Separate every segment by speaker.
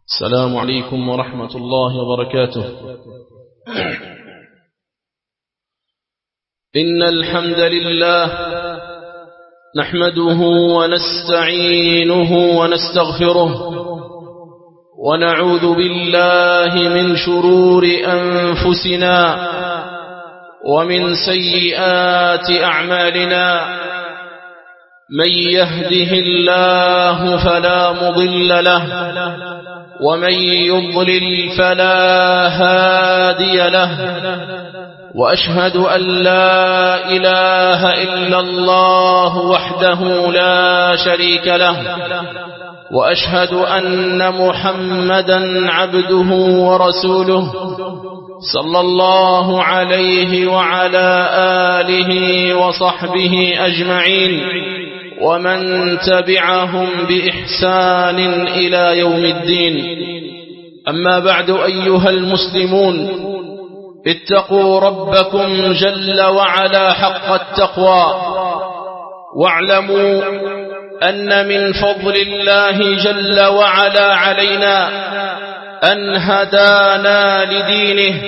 Speaker 1: السلام عليكم ورحمة الله وبركاته. إن الحمد لله نحمده ونستعينه ونستغفره ونعوذ بالله من شرور أنفسنا ومن سيئات أعمالنا. من يهده الله فلا مضل له ومن يضلل فلا هادي له، وأشهد أن لا إله إلا الله وحده لا شريك له، وأشهد أن محمدا عبده ورسوله صلى الله عليه وعلى آله وصحبه أجمعين ومن تبعهم بإحسان إلى يوم الدين. أما بعد، أيها المسلمون، اتقوا ربكم جل وعلا حق التقوى، واعلموا أن من فضل الله جل وعلا علينا أن هدانا لدينه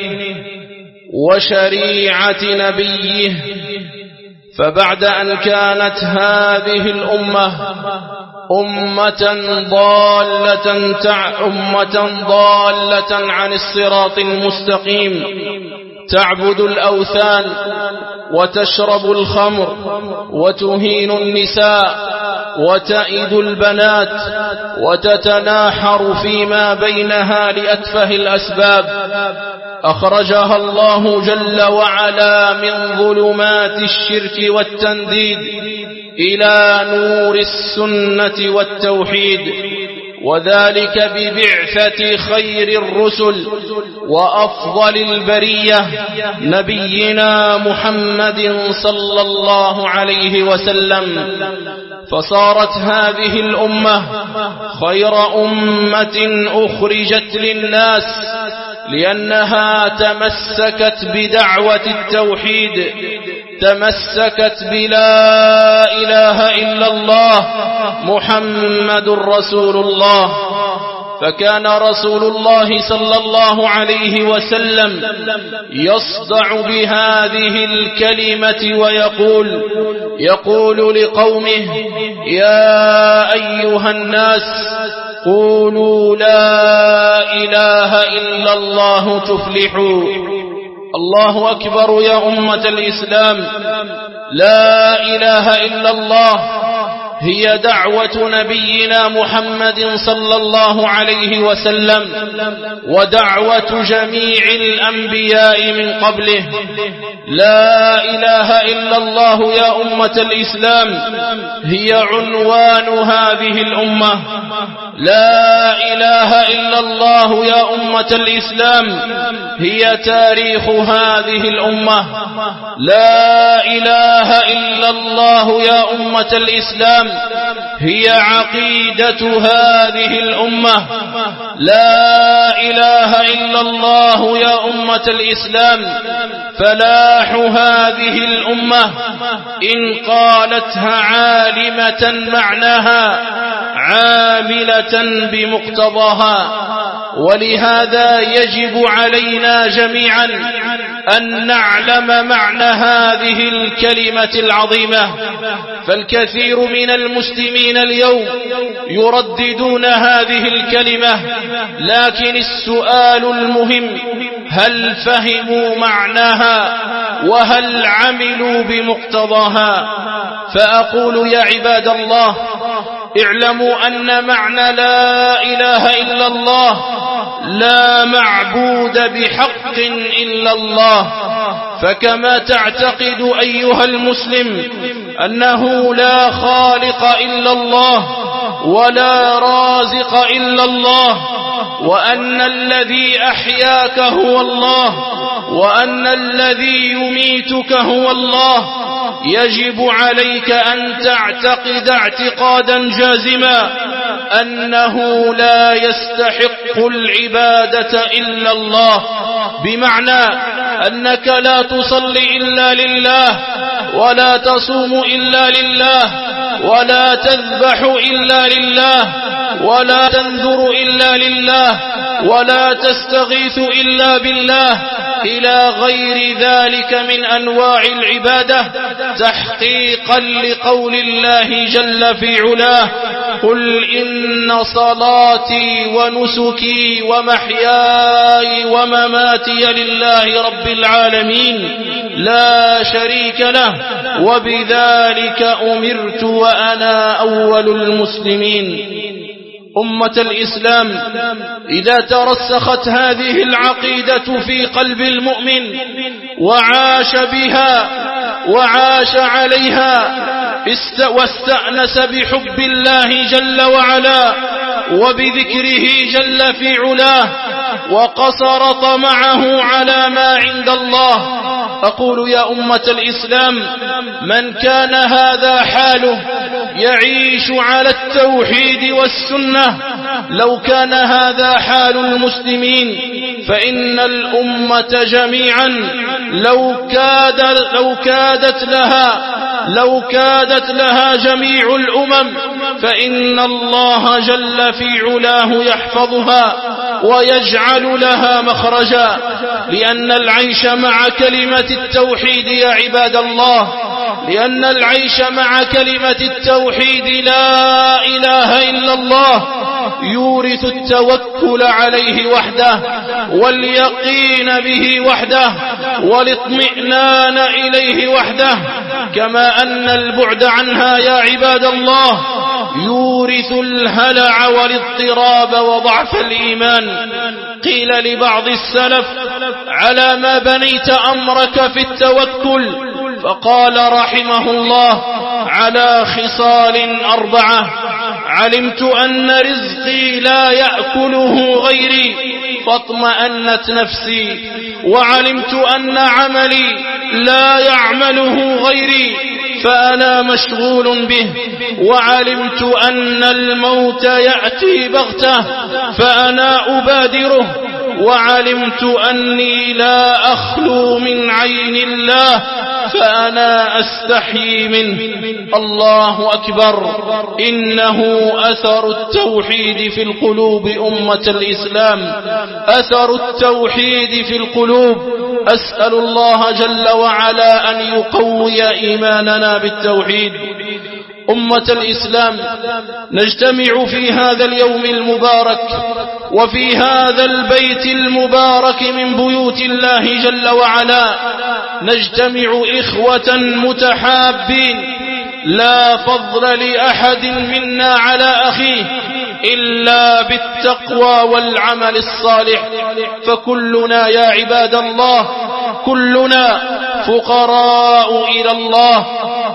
Speaker 1: وشريعة نبيه. فبعد أن كانت هذه الأمة أمة ضالة عن الصراط المستقيم، تعبد الأوثان وتشرب الخمر وتهين النساء وتئد البنات وتتناحر فيما بينها لأتفه الأسباب، أخرجها الله جل وعلا من ظلمات الشرك والتنديد إلى نور السنة والتوحيد، وذلك ببعثة خير الرسل وأفضل البرية نبينا محمد صلى الله عليه وسلم. فصارت هذه الأمة خير أمة أخرجت للناس، لأنها تمسكت بدعوة التوحيد، تمسكت بلا إله إلا الله محمد رسول الله. فكان رسول الله صلى الله عليه وسلم يصدع بهذه الكلمة ويقول لقومه: يا أيها الناس قولوا لا إله إلا الله تفلحوا. الله أكبر يا أمة الإسلام، لا إله إلا الله هي دعوة نبينا محمد صلى الله عليه وسلم ودعوة جميع الأنبياء من قبله. لا إله إلا الله يا أمة الإسلام هي عنوان هذه الأمة. لا إله إلا الله يا أمة الإسلام هي تاريخ هذه الأمة. لا إله إلا الله يا أمة الإسلام هي عقيدة هذه الأمة. لا إله إلا الله يا أمة الإسلام فلاح هذه الأمة إن قالتها عالمة معناها عاملة بمقتضاها. ولهذا يجب علينا جميعا أن نعلم معنى هذه الكلمة العظيمة. فالكثير من المسلمين اليوم يرددون هذه الكلمة، لكن السؤال المهم: هل فهموا معناها وهل عملوا بمقتضاها؟ فأقول: يا عباد الله، اعلموا أن معنى لا إله إلا الله لا معبود بحق إلا الله. فكما تعتقد أيها المسلم أنه لا خالق إلا الله ولا رازق إلا الله، وأن الذي أحياك هو الله، وأن الذي يميتك هو الله، يجب عليك أن تعتقد اعتقادا جازما أنه لا يستحق العبادة إلا الله، بمعنى أنك لا تصلي إلا لله، ولا تصوم إلا لله، ولا تذبح إلا لله، ولا تنذر إلا لله ولا تستغيث إلا بالله إلى غير ذلك من أنواع العبادة تحقيقا لقول الله جل في علاه قل إن صلاتي ونسكي ومحياي ومماتي لله رب العالمين لا شريك له وبذلك أمرت وأنا أول المسلمين. أمة الإسلام، إذا ترسخت هذه العقيدة في قلب المؤمن وعاش بها وعاش عليها واستأنس بحب الله جل وعلا وبذكره جل في علاه وقصر طمعه على ما عند الله. أقول يا أمة الإسلام، من كان هذا حاله يعيش على التوحيد والسنة، لو كان هذا حال المسلمين فإن الأمة جميعا لو كادت لها جميع الأمم، فإن الله جل في علاه يحفظها ويجعل لها مخرجا، لأن العيش مع كلمة التوحيد يا عباد الله، لأن العيش مع كلمة التوحيد لا إله إلا الله يورث التوكل عليه وحده واليقين به وحده والاطمئنان إليه وحده، كما أن البعد عنها يا عباد الله يورث الهلع والاضطراب وضعف الإيمان. قيل لبعض السلف: على ما بنيت أمرك في التوكل؟ فقال رحمه الله: على خصال 4: علمت أن رزقي لا يأكله غيري فاطمأنت نفسي، وعلمت أن عملي لا يعمله غيري فأنا مشغول به، وعلمت أن الموت يأتي بغتة فأنا أبادره، وعلمت أني لا أخلو من عين الله فأنا أستحيي منه. الله أكبر. إنه أثر التوحيد في القلوب أمة الإسلام، أثر التوحيد في القلوب. أسأل الله جل وعلا أن يقوي إيماننا بالتوحيد. أمة الإسلام، نجتمع في هذا اليوم المبارك وفي هذا البيت المبارك من بيوت الله جل وعلا، نجتمع إخوة متحابين، لا فضل لأحد منا على أخيه إلا بالتقوى والعمل الصالح، فكلنا يا عباد الله كلنا فقراء إلى الله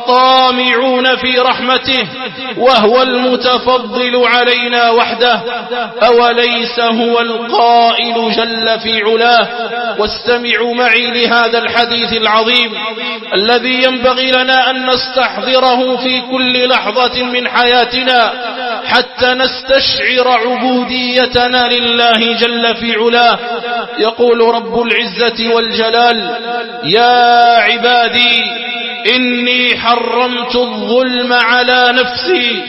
Speaker 1: طامعون في رحمته، وهو المتفضل علينا وحده. أوليس هو القائل جل في علاه؟ واستمعوا معي لهذا الحديث العظيم الذي ينبغي لنا أن نستحضره في كل لحظة من حياتنا حتى نستشعر عبوديتنا لله جل في علاه. يقول رب العزة والجلال: يا عبادي إني حرمت الظلم على نفسي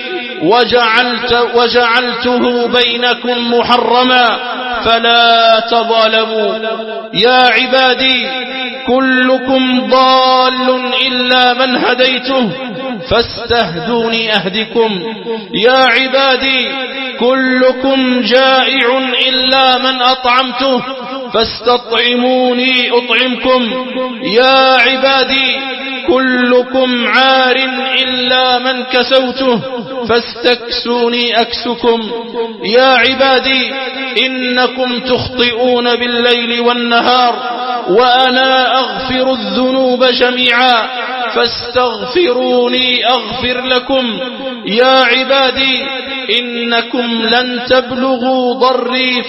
Speaker 1: وجعلته بينكم محرما فلا تظالموا. يا عبادي كلكم ضال إلا من هديته فاستهدوني أهدكم. يا عبادي كلكم جائع إلا من أطعمته فاستطعموني أطعمكم. يا عبادي كلكم عار إلا من كسوته فاستكسوني أكسكم. يا عبادي إنكم تخطئون بالليل والنهار وأنا أغفر الذنوب جميعا فاستغفروني أغفر لكم. يا عبادي إنكم لن تبلغوا ضري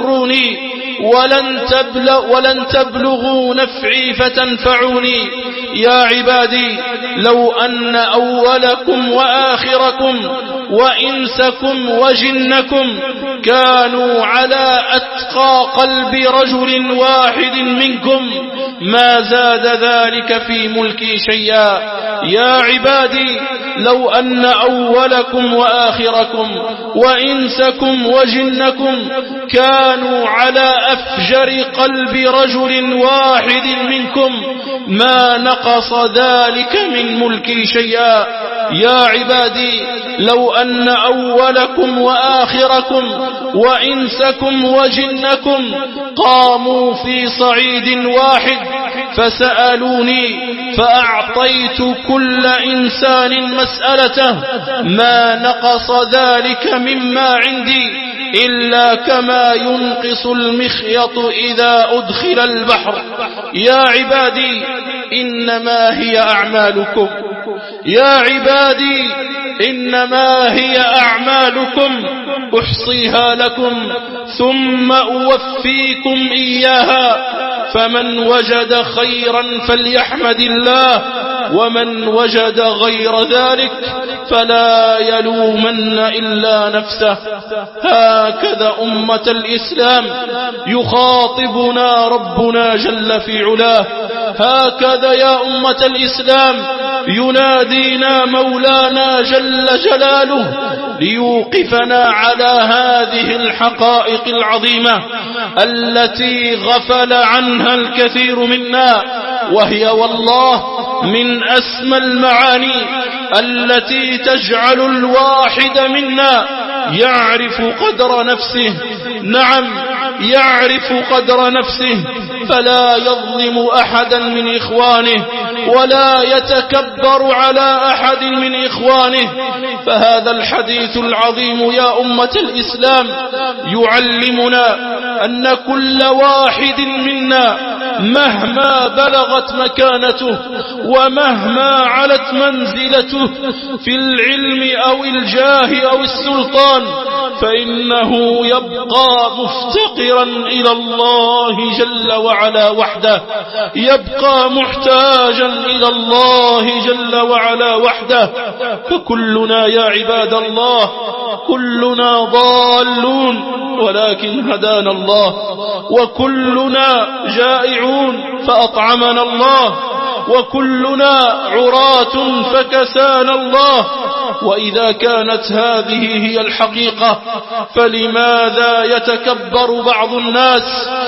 Speaker 1: فتضروني ولن تبلغوا نفعي فتنفعوني. يا عبادي لو أن أولكم وآخركم وإنسكم وجنكم كانوا على أتقى قلب رجل واحد منكم ما زاد ذلك في ملكي شيئا. يا عبادي لو أن أولكم وآخركم وإنسكم وجنكم كانوا على أفجر قلب رجل واحد منكم ما نقص ذلك من ملكي شيئا. يا عبادي لو أن أولكم وآخركم وإنسكم وجنكم قاموا في صعيد واحد فسألوني فأعطيت كل إنسان مسألته ما نقص ذلك مما عندي إلا كما ينقص المخيط إذا أدخل البحر. يا عبادي إنما هي أعمالكم، يا عبادي إنما هي أعمالكم أحصيها لكم ثم أوفيكم إياها، فمن وجد خيرا فليحمد الله ومن وجد غير ذلك فلا يلومن إلا نفسه. هكذا أمة الإسلام يخاطبنا ربنا جل في علاه، هكذا يا أمة الإسلام ينادينا مولانا جل جلاله ليوقفنا على هذه الحقائق العظيمة التي غفل عنها الكثير منا، وهي والله من أسمى المعاني التي تجعل الواحد منا يعرف قدر نفسه. نعم يعرف قدر نفسه فلا يظلم أحدا من إخوانه ولا يتكبر على أحد من إخوانه. فهذا الحديث العظيم يا أمة الإسلام يعلمنا أن كل واحد منا مهما بلغت مكانته ومهما علت منزلته في العلم أو الجاه أو السلطان فإنه يبقى مفتقرا إلى الله جل وعلا وحده، يبقى محتاجا إلى الله جل وعلا وحده. فكلنا يا عباد الله كلنا ضالون ولكن هدانا الله، وكلنا جائعون فأطعمنا الله، وكلنا عراة فكسانا الله. وإذا كانت هذه هي الحقيقة فلماذا يتكبر بعض الناس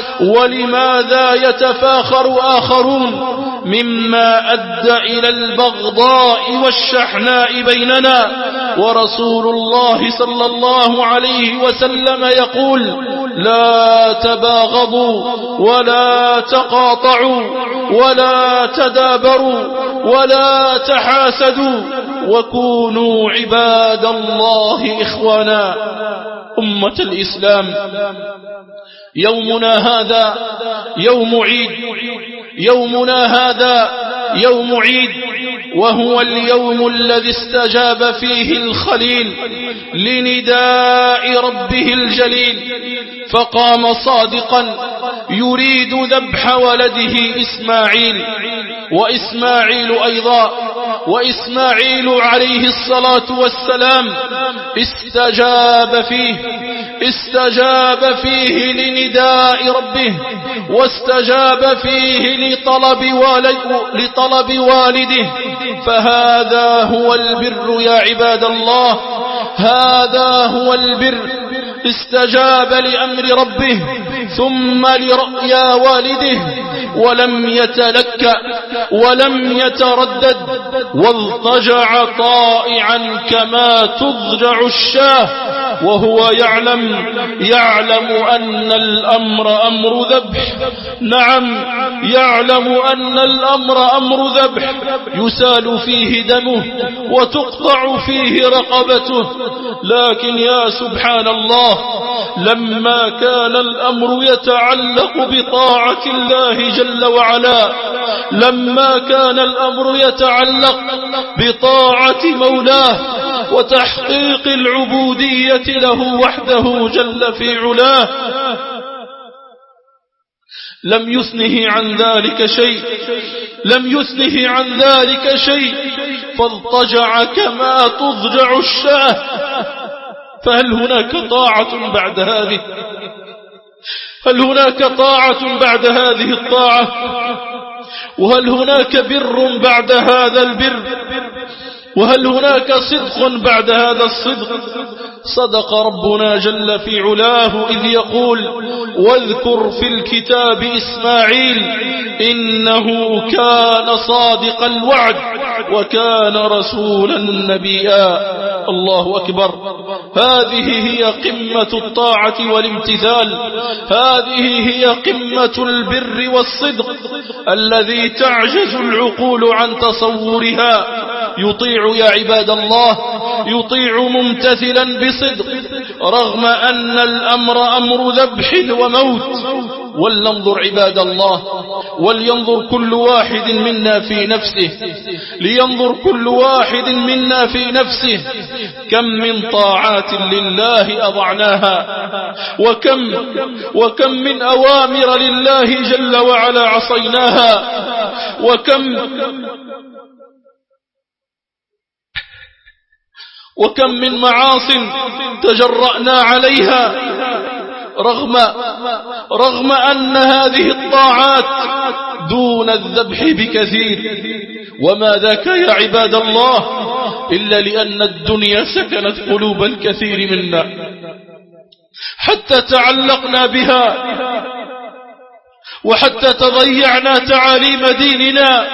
Speaker 1: ولماذا يتفاخر آخرون مما أدى إلى البغضاء والشحناء بيننا؟ ورسول الله صلى الله عليه وسلم يقول لا تباغضوا ولا تقاطعوا ولا تدابروا ولا تحاسدوا وكونوا عباد الله إخوانا. أمة الإسلام يومنا هذا يوم عيد، يومنا هذا يوم عيد، وهو اليوم الذي استجاب فيه الخليل لنداء ربه الجليل فقام صادقا يريد ذبح ولده إسماعيل، وإسماعيل أيضا وإسماعيل عليه الصلاة والسلام استجاب فيه لنداء ربه، واستجاب فيه لطلب والده. فهذا هو البر يا عباد الله، هذا هو البر. استجاب لأمر ربه ثم لرأي والده ولم يتلكأ ولم يتردد، واضطجع طائعا كما تضجع الشاة وهو يعلم أن الأمر أمر ذبح. نعم يعلم أن الأمر أمر ذبح يسال فيه دمه وتقطع فيه رقبته. لكن يا سبحان الله لما كان الأمر يتعلق بطاعة الله جل وعلا، لما كان الأمر يتعلق بطاعة مولاه وتحقيق العبودية له وحده جل في علاه، لم يثنه عن ذلك شيء فاضطجع كما تضجع الشاة. فهل هناك طاعة بعد هذه؟ هل هناك طاعة بعد هذه الطاعة؟ وهل هناك بر بعد هذا البر؟ وهل هناك صدق بعد هذا الصدق؟ صدق ربنا جل في علاه إذ يقول: واذكر في الكتاب إسماعيل إنه كان صادق الوعد وكان رسولا نبيا. الله أكبر. هذه هي قمة الطاعة والامتثال، هذه هي قمة البر والصدق الذي تعجز العقول عن تصورها. يطيع يا عباد الله، يطيع ممتثلا بصدق رغم أن الأمر أمر ذبح وموت. ولننظر عباد الله، ولينظر كل واحد منا في نفسه، لينظر كل واحد منا في نفسه كم من طاعات لله أضعناها، وكم من أوامر لله جل وعلا عصيناها، وكم من معاصٍ تجرأنا عليها رغم أن هذه الطاعات دون الذبح بكثير. وما ذاك يا عباد الله إلا لأن الدنيا سكنت قلوب الكثير منا حتى تعلقنا بها، وحتى تضيعنا تعاليم ديننا،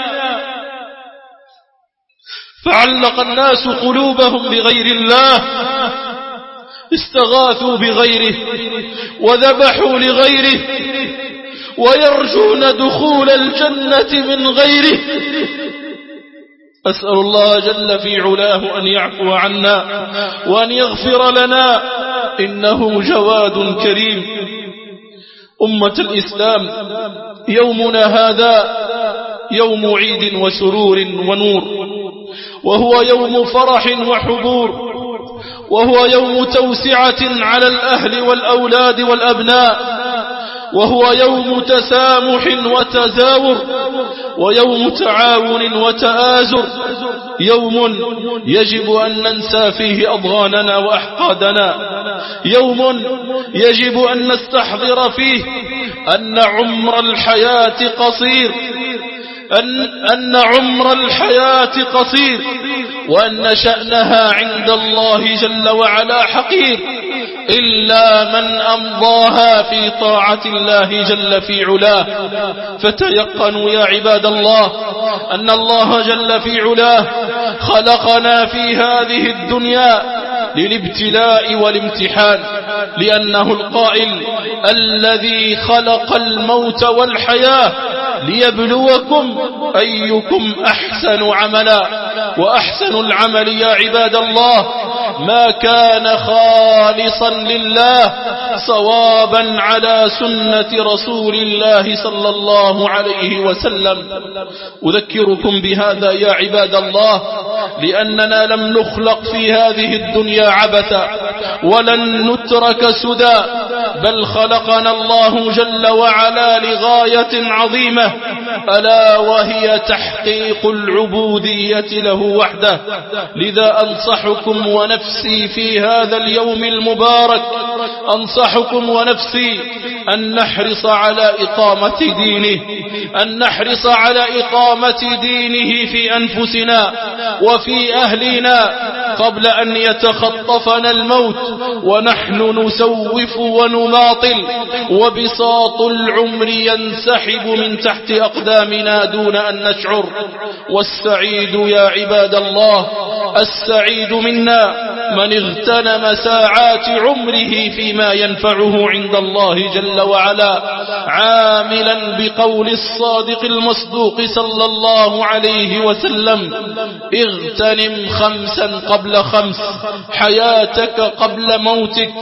Speaker 1: فعلق الناس قلوبهم بغير الله، استغاثوا بغيره وذبحوا لغيره، ويرجون دخول الجنة من غيره. أسأل الله جل في علاه أن يعفو عنا وأن يغفر لنا، إنه جواد كريم. أمة الإسلام، يومنا هذا يوم عيد وسرور ونور، وهو يوم فرح وحبور، وهو يوم توسعة على الأهل والأولاد والأبناء، وهو يوم تسامح وتزاور، ويوم تعاون وتآزر، يوم يجب أن ننسى فيه أضغاننا وأحقادنا، يوم يجب أن نستحضر فيه أن عمر الحياة قصير، أن عمر الحياة قصير، وأن شأنها عند الله جل وعلا حقير، إلا من أمضاها في طاعة الله جل في علاه. فتيقنوا يا عباد الله أن الله جل في علاه خلقنا في هذه الدنيا للابتلاء والامتحان، لأنه القائل: الذي خلق الموت والحياة ليبلوكم أيكم أحسن عملا. وأحسن العمل يا عباد الله ما كان خالصا لله صوابا على سنة رسول الله صلى الله عليه وسلم. أذكركم بهذا يا عباد الله، لأننا لم نخلق في هذه الدنيا عبثا، ولن نترك سدى، بل خلقنا الله جل وعلا لغاية عظيمة، ألا وهي تحقيق العبودية له وحده. لذا أنصحكم ونفسي في هذا اليوم المبارك، أنصحكم ونفسي أن نحرص على إقامة دينه، أن نحرص على إقامة دينه في أنفسنا وفي أهلنا قبل أن يتخطفنا الموت ونحن نسوف ونماطل، وبساط العمر ينسحب من تحت أقدامنا دون أن نشعر. والسعيد يا عباد الله، السعيد منا من اغتنم ساعات عمره فيما ينفعه عند الله جل وعلا، عاملا بقول الصادق المصدوق صلى الله عليه وسلم: اغتنم 5 قبل 5، حياتك قبل موتك،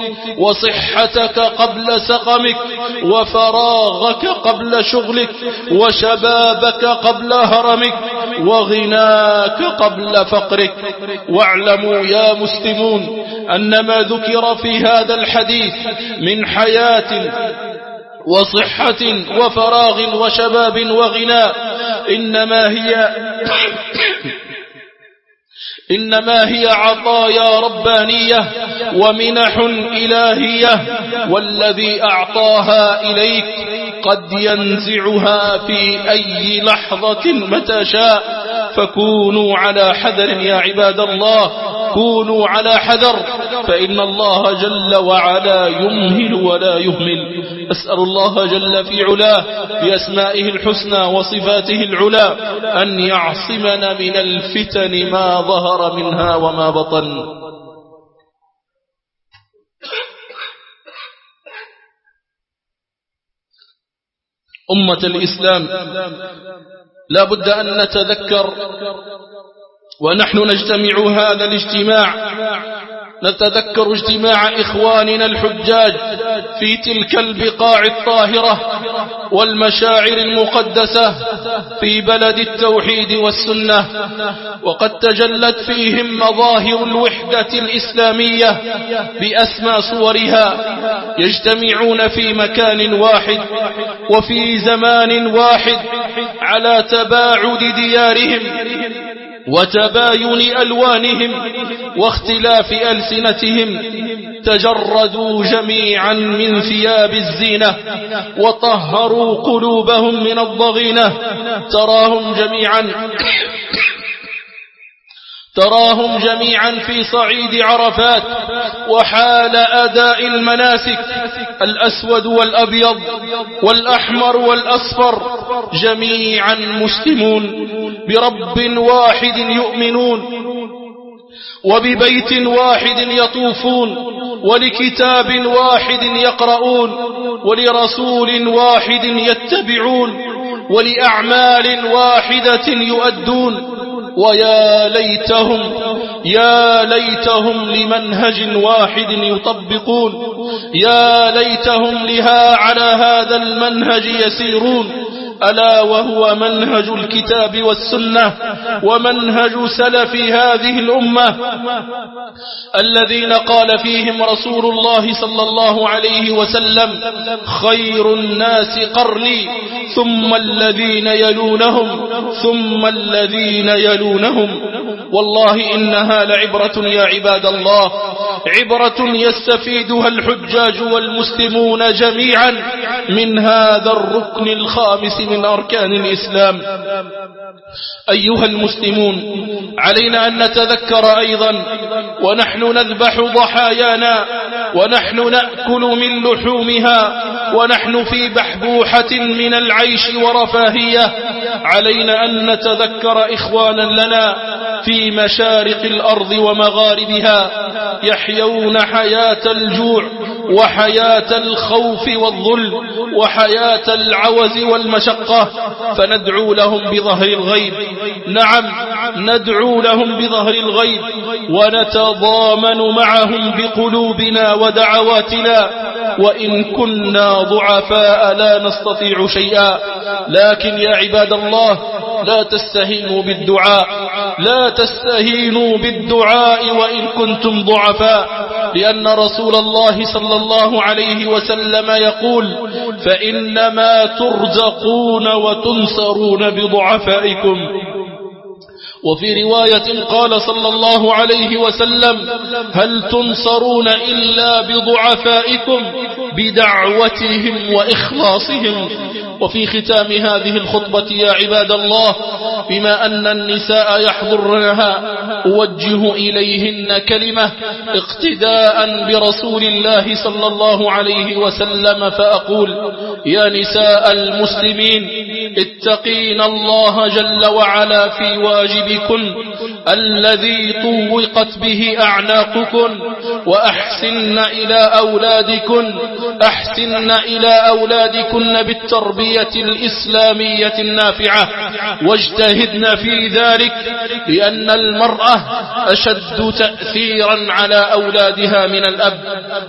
Speaker 1: وصحتك قبل سقمك، وفراغك قبل شغلك، وشبابك قبل هرمك، وغناك قبل فقرك. واعلموا يا مسلمون أن ما ذكر في هذا الحديث من حياة وصحة وفراغ وشباب وغناء، إنما هي عطايا ربانية ومنح إلهية، والذي أعطاها إليك قد ينزعها في أي لحظة متى شاء. فكونوا على حذر يا عباد الله، كونوا على حذر، فإن الله جل وعلا يمهل ولا يهمل. أسأل الله جل في علاه بأسمائه الحسنى وصفاته العلى أن يعصمنا من الفتن ما ظهر منها وما بطن. أمة الإسلام، لا بد أن نتذكر ونحن نجتمع هذا الاجتماع، نتذكر اجتماع إخواننا الحجاج في تلك البقاع الطاهرة والمشاعر المقدسة في بلد التوحيد والسنة، وقد تجلت فيهم مظاهر الوحدة الإسلامية بأسمى صورها. يجتمعون في مكان واحد وفي زمان واحد على تباعد ديارهم وتباين ألوانهم واختلاف ألسنتهم، تجردوا جميعا من ثياب الزينة وطهروا قلوبهم من الضغينة. تراهم جميعا في صعيد عرفات وحال أداء المناسك، الأسود والأبيض والأحمر والأصفر، جميعا مسلمون برب واحد يؤمنون، وببيت واحد يطوفون، ولكتاب واحد يقرؤون، ولرسول واحد يتبعون، ولأعمال واحدة يؤدون. ويا ليتهم لمنهج واحد يطبقون، يا ليتهم لها على هذا المنهج يسيرون، ألا وهو منهج الكتاب والسنة ومنهج سلف هذه الأمة الذين قال فيهم رسول الله صلى الله عليه وسلم: خير الناس قرني ثم الذين يلونهم ثم الذين يلونهم. والله إنها لعبرة يا عباد الله، عبرة يستفيدها الحجاج والمسلمون جميعا من هذا الركن الخامس من أركان الإسلام. أيها المسلمون، علينا أن نتذكر أيضا ونحن نذبح ضحايانا ونحن نأكل من لحومها ونحن في بحبوحة من العيش ورفاهية، علينا أن نتذكر إخوانا لنا في مشارق الأرض ومغاربها يحيون حياة الجوع وحياة الخوف والظلم وحياة العوز والمشقة، فندعو لهم بظهر الغيب. نعم، ندعو لهم بظهر الغيب ونتضامن معهم بقلوبنا ودعواتنا، وإن كنا ضعفاء لا نستطيع شيئا. لكن يا عباد الله، لا تستهينوا بالدعاء وإن كنتم ضعفاء، لأن رسول الله صلى الله عليه وسلم يقول: فإنما ترزقون وتنصرون بضعفائكم. وفي رواية قال صلى الله عليه وسلم: هل تنصرون إلا بضعفائكم، بدعوتهم وإخلاصهم. وفي ختام هذه الخطبة يا عباد الله، بما أن النساء يحضرنها، أوجه إليهن كلمة اقتداء برسول الله صلى الله عليه وسلم، فأقول: يا نساء المسلمين، اتقين الله جل وعلا في واجبكن الذي طوقت به أعناقكن، وأحسن إلى أولادكن بالتربية الإسلامية النافعة، واجتهدن في ذلك، لأن المرأة أشد تأثيرا على أولادها من الأب،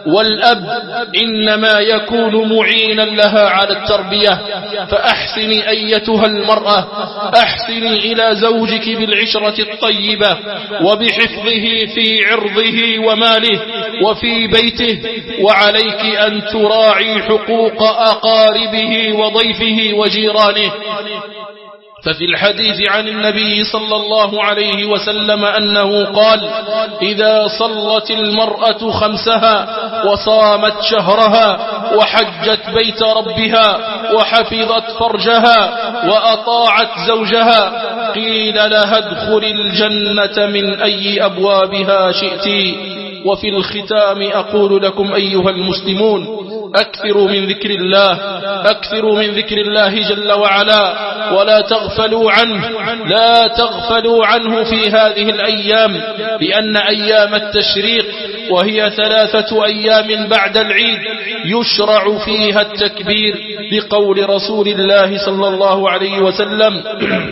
Speaker 1: والأب إنما يكون معينا لها على التربية. فأحسني أيتها المرأة أحسني إلى زوجك بالعشرة الطيبة وبحفظه في عرضه وماله وفي بيته، وعليك أن تراعي حقوق أقاربه وضيفه وجيرانه. ففي الحديث عن النبي صلى الله عليه وسلم أنه قال: إذا صلت المرأة خمسها وصامت شهرها وحجت بيت ربها وحفظت فرجها وأطاعت زوجها قيل لها ادخل الجنة من أي أبوابها شئت. وفي الختام أقول لكم أيها المسلمون: أكثروا من ذكر الله، أكثروا من ذكر الله جل وعلا، ولا تغفلوا عنه، لا تغفلوا عنه في هذه الأيام، لأن أيام التشريق وهي 3 أيام بعد العيد يشرع فيها التكبير لقول رسول الله صلى الله عليه وسلم: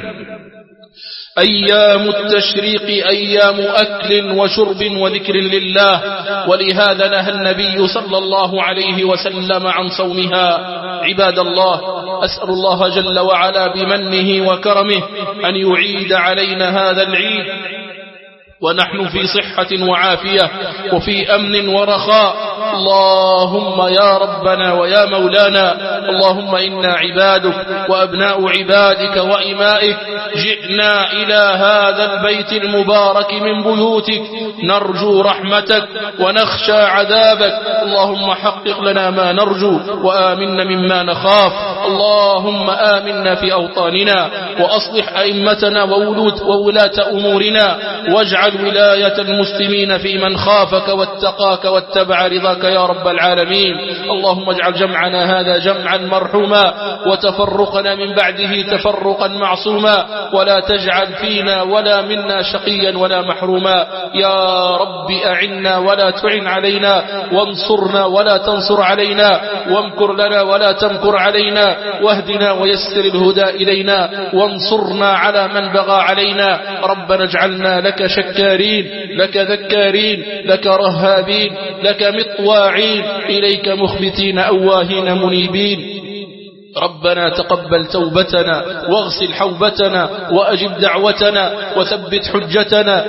Speaker 1: أيام التشريق أيام أكل وشرب وذكر لله. ولهذا نهى النبي صلى الله عليه وسلم عن صومها. عباد الله، أسأل الله جل وعلا بمنه وكرمه أن يعيد علينا هذا العيد ونحن في صحة وعافية وفي أمن ورخاء. اللهم يا ربنا ويا مولانا، اللهم إنا عبادك وأبناء عبادك وإمائك، جئنا إلى هذا البيت المبارك من بيوتك نرجو رحمتك ونخشى عذابك. اللهم حقق لنا ما نرجو وآمنا مما نخاف. اللهم آمنا في أوطاننا وأصلح أئمتنا وولاة أمورنا، واجعل ولاية المسلمين في من خافك واتقاك واتبع رضاك يا رب العالمين. اللهم اجعل جمعنا هذا جمعا مرحوما وتفرقنا من بعده تفرقا معصوما، ولا تجعل فينا ولا منا شقيا ولا محروما. يا رب أعنا ولا تعن علينا، وانصرنا ولا تنصر علينا، وامكر لنا ولا تمكر علينا، واهدنا ويسر الهدى إلينا، وانصرنا على من بغى علينا. ربنا اجعلنا لك شكارين، لك ذكارين، لك رهابين، لك مطواعين، إليك مخبتين أواهين منيبين. ربنا تقبل توبتنا واغسل حوبتنا وأجب دعوتنا وثبت حجتنا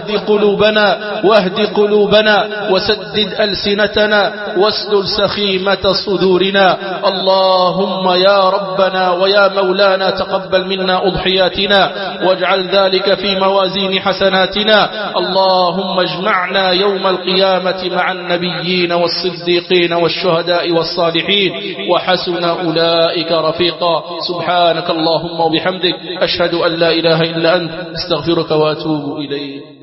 Speaker 1: واهد قلوبنا وسدد ألسنتنا واسلل سخيمة صدورنا. اللهم يا ربنا ويا مولانا تقبل منا أضحياتنا واجعل ذلك في موازين حسناتنا. اللهم اجمعنا يوم القيامة مع النبيين والصديقين والشهداء والصالحين وحسن أولئك رفيقا. سبحانك اللهم وبحمدك، أشهد أن لا إله إلا أنت، استغفرك وأتوب إليك.